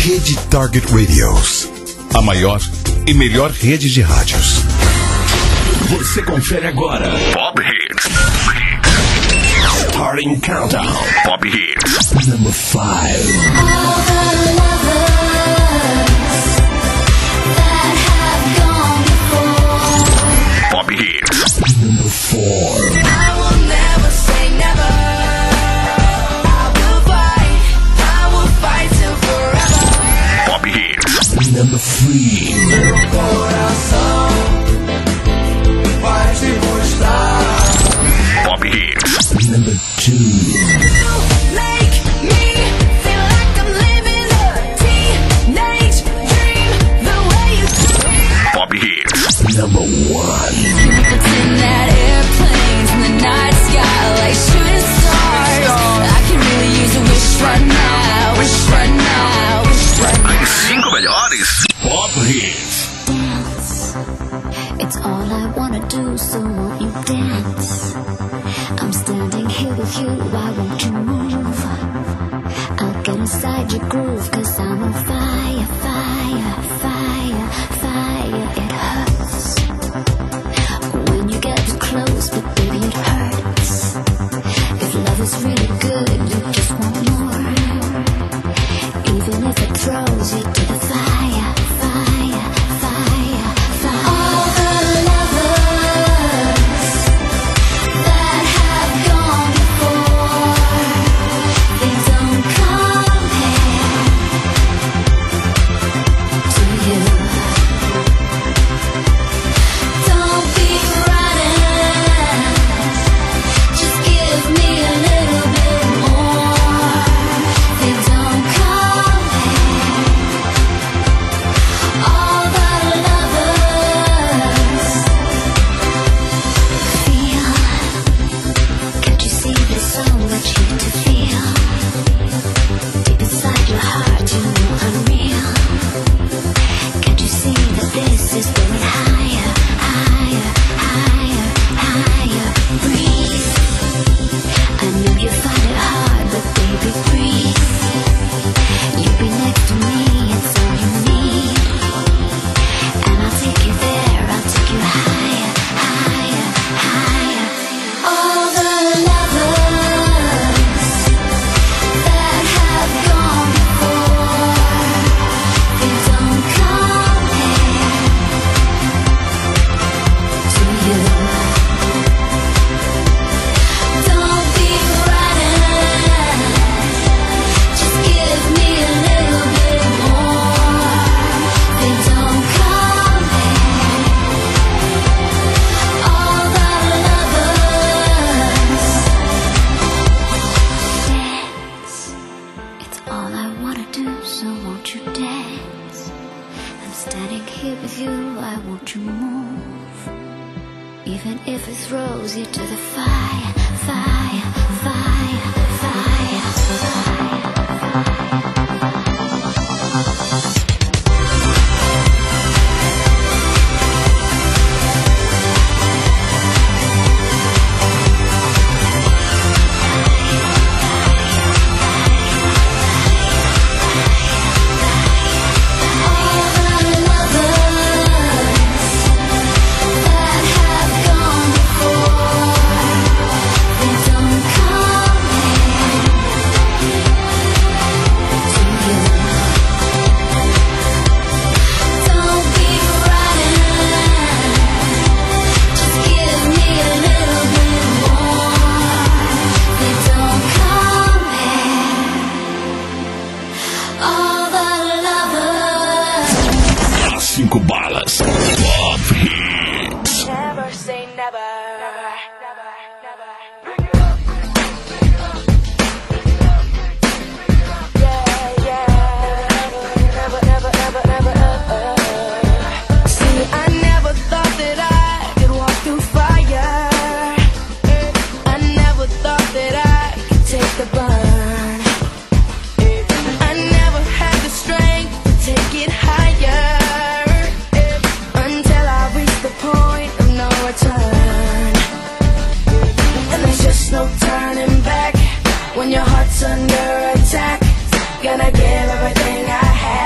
Rede Target Radios. A maior e melhor rede de rádios. Você confere agora Pop Hits. Starting Countdown. Pop Hits. Number 5. Pop Hits. Number 4. I will never say never. I will fight till forever. Pop Hits. Number 3. Vai te mostrar. Pop Hits. Number 2. Make me feel like I'm living a teenage dream. The way you do me. Pop Hits. Number 1. Pretend that airplanes in the night sky like shooting stars. I can really use a wish right now. Wish right now. Wish right now. As 5 melhores Pop Hits. Dance. It's all I wanna do, so won't you dance? I'm standing here with you, why won't you move? I'll get inside your groove, 'cause I'm on fire, fire, fire, fire. It hurts when you get too close, but baby it hurts. If love is really good, you just want more. Even if it throws you to the fire, fire, fire, fire. All the lovers that have gone before, they don't compare to you. Don't be running, just give me a little bit more. They don't compare. All the lovers feel. Can't you see there's so much here to feel? Deep inside your heart, you know I'm real. Can't you see that this is going higher, higher, higher, higher? Breathe. I know you find it hard, but baby, breathe. You be next to me, it's all you need. And I'll take you there, I'll take you higher, higher, higher. All the lovers that have gone before, they don't compare to you. Don't be running, just give me a little bit more. They don't compare. All the lovers dance. It's all I wanna do, so won't you dance? I'm standing here with you, why won't you move? Even if it throws you to the fire, fire, fire, fire, fire. All the lovers that have gone before, they don't compare to you. Don't be running, just give me a little bit more. They don't compare. All the lovers. As 5 balas Pop Hits. Never say never. See, I never thought that I could walk through fire. I never thought that I could take the burn. I never had the strength to take it higher until I reached the point of no return. And there's just no turning back when your heart's under attack. Gonna give everything I have.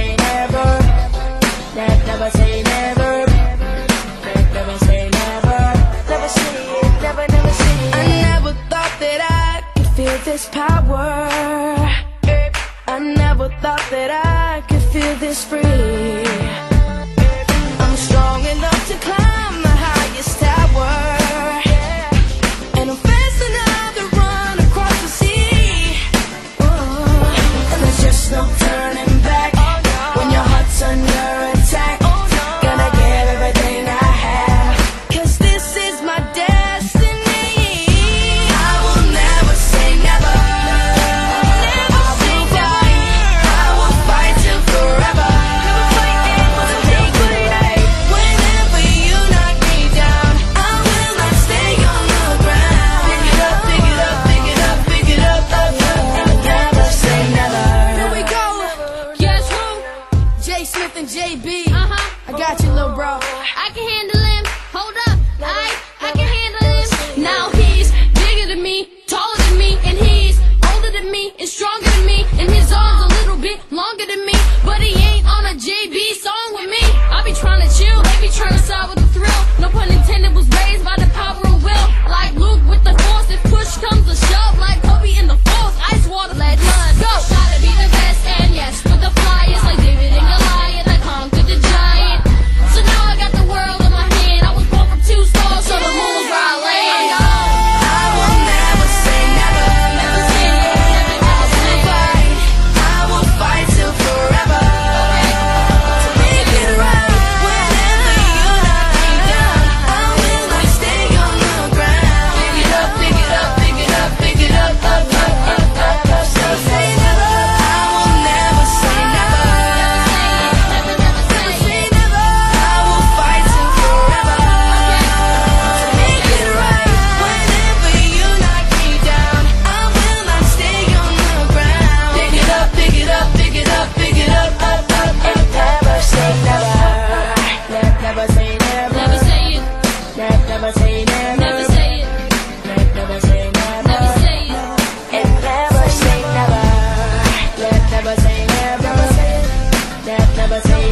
say never. Never say never. Never say never. Never say it, never say it. I never thought that I could feel this power. I never thought that I could feel this free. I'm strong enough to climb the highest tower, and I'm fast enough to run across the sea. And there's just no turning back when your heart's under attack. Gonna give everything I have, 'cause this is my destiny. I will never say never. Never say never. I will fight till forever. Take it right. Whenever you knock me down, I will not stay on the ground. Pick it up, pick it up, pick it up, pick it up, up, up. Never say never. Here we go. Guess who? J Smith and JB. I got you, little bro. I can handle him. Hold up, I can handle him. Now he's bigger than me, taller than me, and he's older than me and stronger than me, and his arms a little bit longer than me. But he ain't on a JB song with me. I be trying to chill, they be trying to side with the thrill. No pun intended, was raised by the power of will. Like Luke with the force, if push comes to shove. Like Kobe in the force, ice water, let blood go. Gotta be the best, and yes, with the flyers like David and Goliath, I conquered the giant. So now I got the world in my hand. I was born from 2 stars, so the moon was where I land. I will never say never. Never say never. I will fight till forever. To make it right. Whenever you knock me down, I will not stay on the ground. Pick it up, pick it up, pick it up, pick it up, up, up, up, up, up. So say never. I will never say never. Never, never say Say never. I will fight till forever. To make it right. Whenever you knock me down, I will not stay on the ground. Pick it up, pick it up, pick it up, pick it up, up, up, up. Never say never. Never say never. Never say it, Never say never. never say it, Never say never. never say it. And never say never. Never say never. Never say never. Never say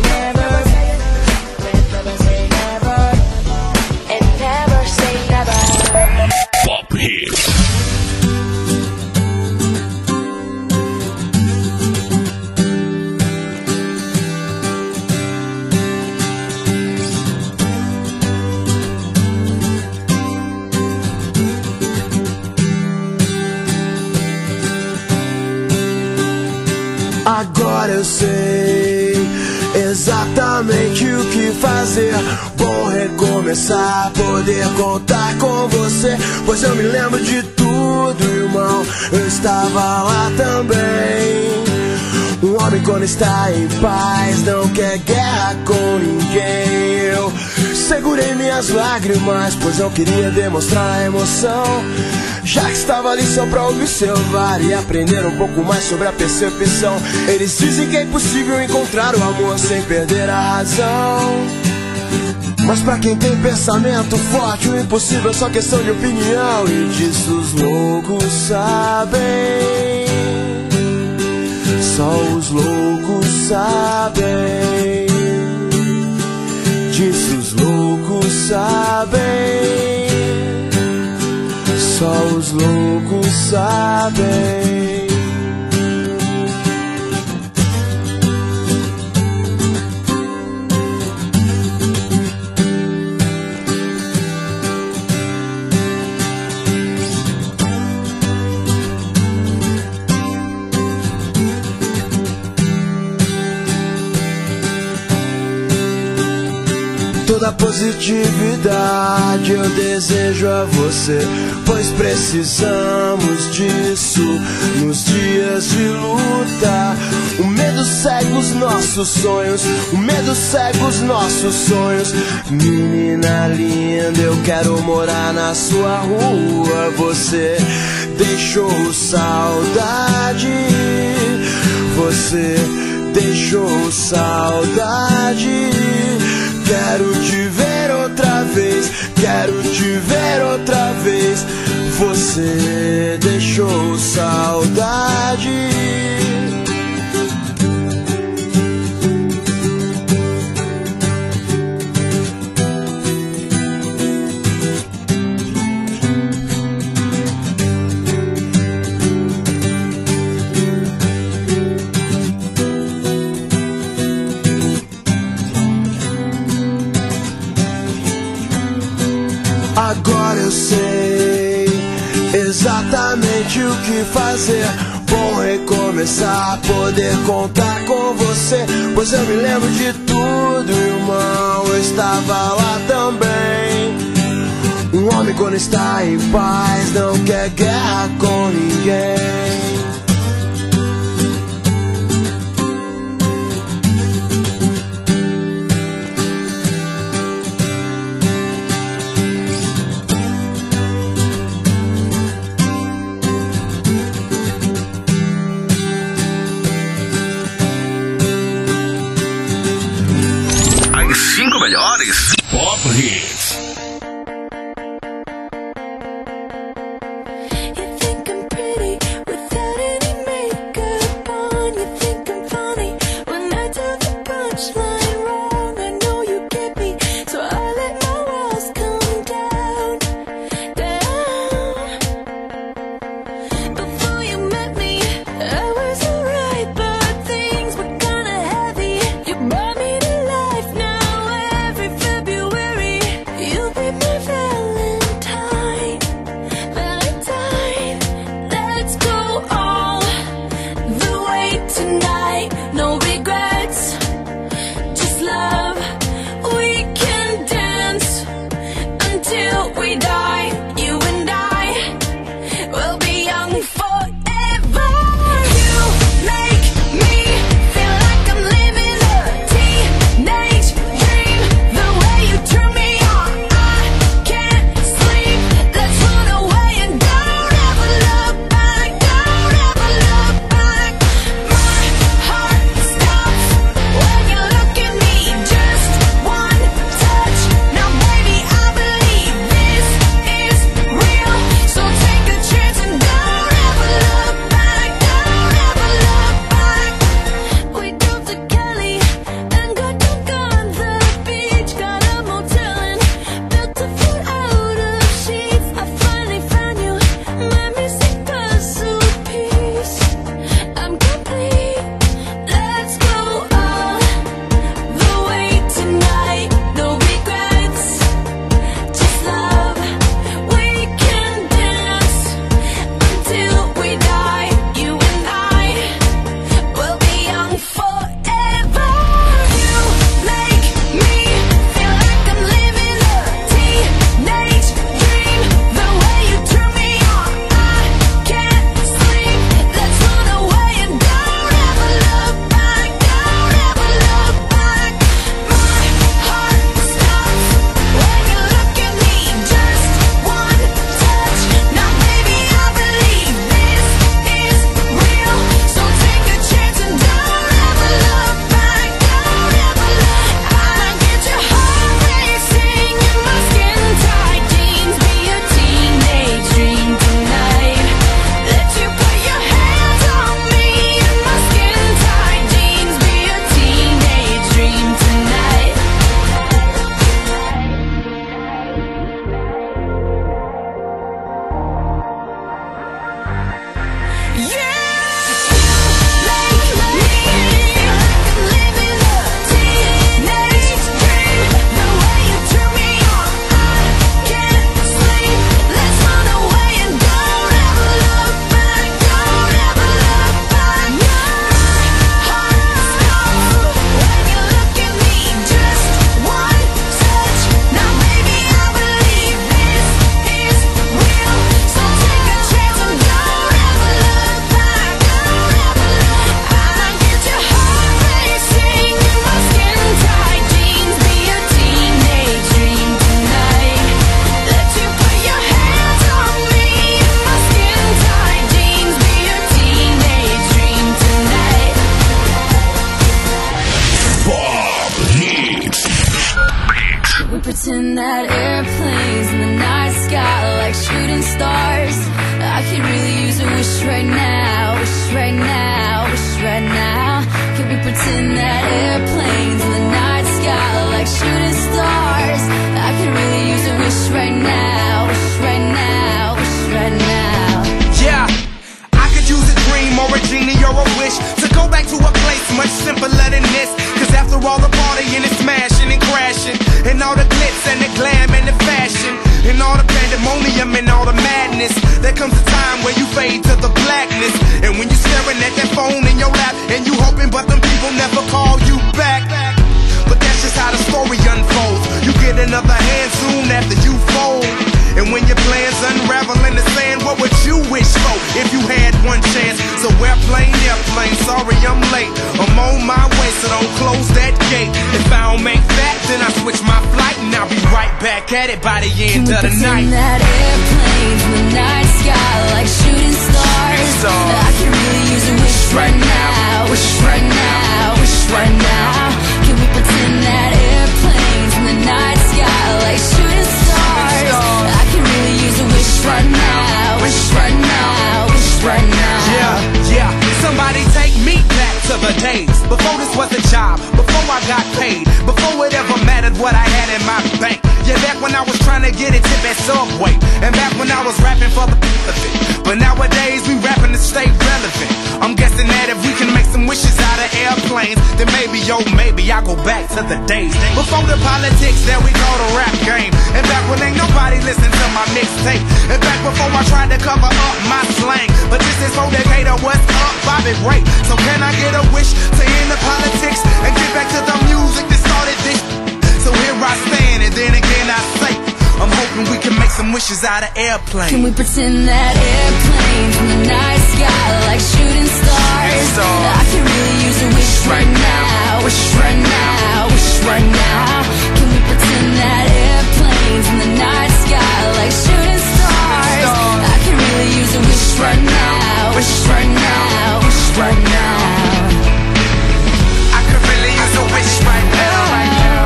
never. And never say never. Pop Hits. Agora eu sei exatamente o que fazer. Bom recomeçar, poder contar com você. Pois eu me lembro de tudo, irmão. Eu estava lá também. Um homem quando está em paz não quer guerra com ninguém. Eu segurei minhas lágrimas, pois eu queria demonstrar a emoção. Já que estava ali só pra observar e aprender um pouco mais sobre a percepção. Eles dizem que é impossível encontrar o amor sem perder a razão. Mas pra quem tem pensamento forte, o impossível é só questão de opinião. E disso os loucos sabem. Só os loucos sabem. Disso os loucos sabem. Só os loucos sabem. Toda positividade eu desejo a você, pois precisamos disso nos dias de luta. O medo cega os nossos sonhos, o medo cega os nossos sonhos. Menina linda, eu quero morar na sua rua. Você deixou saudade, você deixou saudade. Quero te ver outra vez, quero te ver outra vez. Você deixou saudade. Agora eu sei exatamente o que fazer. Bom recomeçar, poder contar com você, pois eu me lembro de tudo, irmão, eu estava lá também. Um homem quando está em paz não quer guerra com ninguém. As 5 melhores Pop Hits. pretend that airplanes in the night sky like shooting stars. I could really use a wish right now, wish right now, wish right now. Can we pretend that airplanes in the night sky like shooting stars? I could really use a wish right now, wish right now, wish right now. Yeah, I could use a dream or a genie or a wish to go back to a place much simpler than this. Cause after all the partying and smashing and crashing, and all the glitz and the glam and the fashion, and all the fade to the blackness. And when you're staring at that phone in your lap, and you hoping but them people never call you back. But that's just how the story unfolds. You get another hand soon after you fold. And when your plans unravel in the sand, what would you wish for if you had one chance? So airplane, sorry I'm late. I'm on my way, so don't close that gate. If I don't make that, then I switch my flight, and I'll be right back at it by the end of the night. That airplane in the night sky like shooting stars. I can really use a wish right now. Wish right now. Wish right now. Can we pretend that airplanes in the night sky like shooting stars? I can really use a wish right now. Wish right now. Wish right now. Yeah. Somebody take me back to the days before this was a job, before I got paid, before it ever mattered what I had in my bank. Yeah, back when I was trying to get a tip at Subway, and back when I was rapping for the of it. But nowadays we rapping to stay relevant. I'm guessing that if we can make some wishes out of airplanes, then maybe I go back to the days before the politics, there we go, the rap game. And back when ain't nobody listened to my mixtape, and back before I tried to cover up my slang. But this is for Decatur, what's up, Bobby Ray? So can I get a wish to end the politics and get back to the music that started this? So here I stand, and then again I say, I'm hoping we can make some wishes out of airplanes. Can we pretend that airplanes in the night sky like shooting stars? I can really use a wish right now. Wish right now. Wish right now. Can we pretend that airplanes in the night sky like shooting stars? I can really use a wish right now. Wish right now. Wish right now. I could really use a wish right now.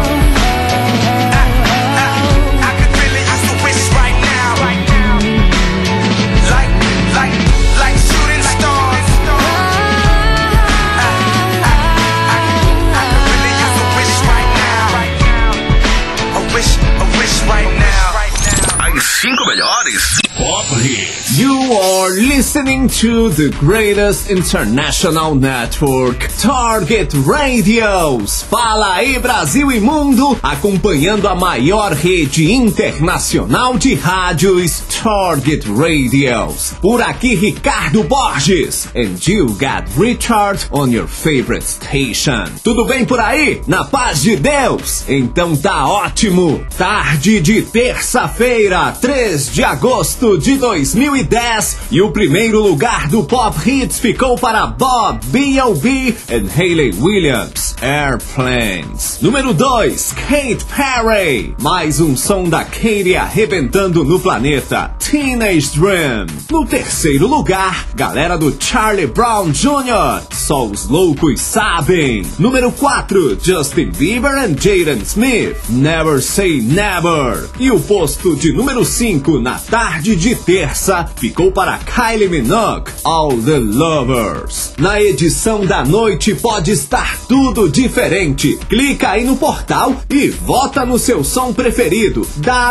Pop Hits. You are listening to the greatest international network, Target Radios. Fala aí, Brasil e mundo, acompanhando a maior rede internacional de rádios, Target Radios. Por aqui, Ricardo Borges. And you got Richard on your favorite station. Tudo bem por aí? Na paz de Deus? Então tá ótimo. Tarde de terça-feira, 3 de agosto de 2010, e o primeiro lugar do Pop Hits ficou para Bob, B.O.B. and Hayley Williams, Airplanes. Número 2, Katy Perry, mais um som da Katy arrebentando no planeta, Teenage Dream. No terceiro lugar, galera do Charlie Brown Jr., só os loucos sabem. Número 4, Justin Bieber and Jaden Smith, Never Say Never. E o posto de número 5 na tarde de terça ficou para Kylie Minogue, All the Lovers. Na edição da noite pode estar tudo diferente. Clica aí no portal e vota no seu som preferido,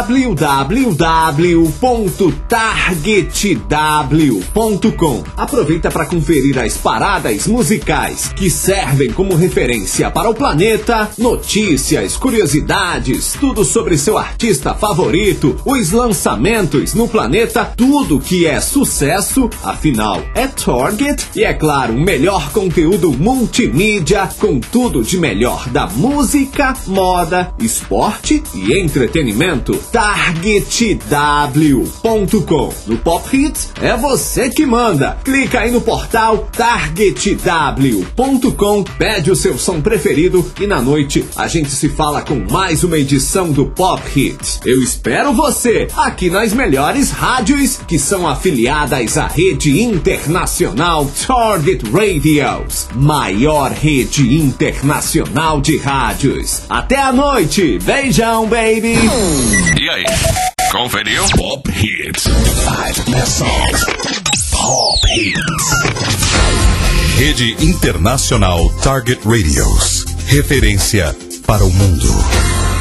www.targetw.com. Aproveita para conferir as paradas musicais que servem como referência para o planeta, notícias, curiosidades, tudo sobre seu artista favorito, os lançamentos no planeta, tudo que é sucesso, afinal é Target, e é claro, o melhor conteúdo multimídia com tudo de melhor da música, moda, esporte e entretenimento. TargetW.com. No Pop Hits é você que manda. Clica aí no portal TargetW.com, pede o seu som preferido e na noite a gente se fala com mais uma edição do Pop Hits. Eu espero você aqui nas melhores rádios que são afiliadas à rede internacional Target Radios, maior rede internacional de rádios. Até a noite, beijão, baby! E aí, conferiu? Pop Hits. 5 best songs. Pop Hits. Rede Internacional Target Radios. Referência para o mundo.